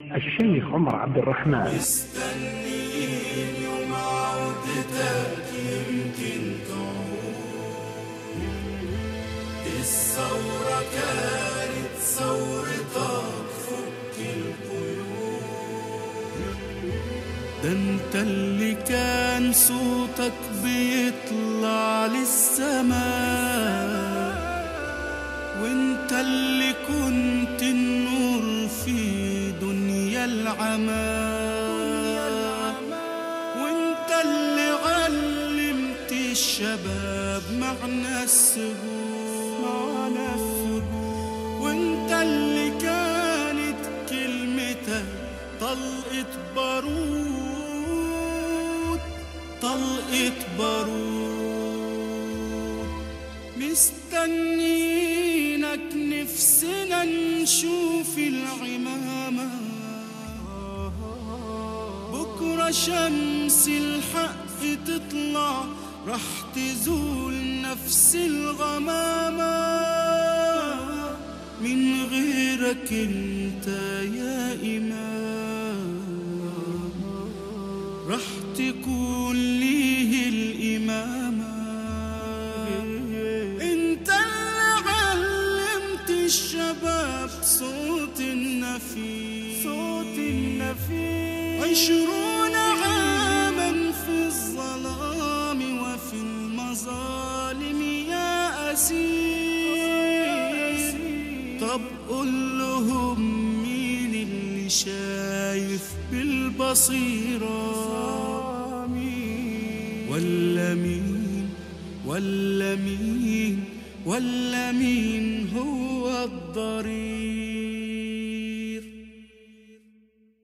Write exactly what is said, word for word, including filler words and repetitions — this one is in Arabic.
الشيخ عمر عبد الرحمن. مستنيين يوم عودتك يمكن تعود، الثورة كانت ثورتك فك القيود، ده انت اللي كان صوتك بيطلع للسماء، وانت اللي كنت النور في دنيا العمى، وانت اللي علمت الشباب معنى السجود، وانت اللي كانت كلمتك طلقة بارود، طلقة بارود. مستنيينك نفسنا نشوف العمامة، بكرة شمس الحق تطلع رح تزول نفس الغمامة، من غيرك انت يا إمام رح تكون ليه الإمامة، انت اللي علمت الشباب صوت النفير، صوت النفير. عشرون عاما في الظلام وفي المظالم يا أسير، طب قل لهم مين اللي شايف بالبصيرة، ولا مين ولا مين ولا مين هو الضرير.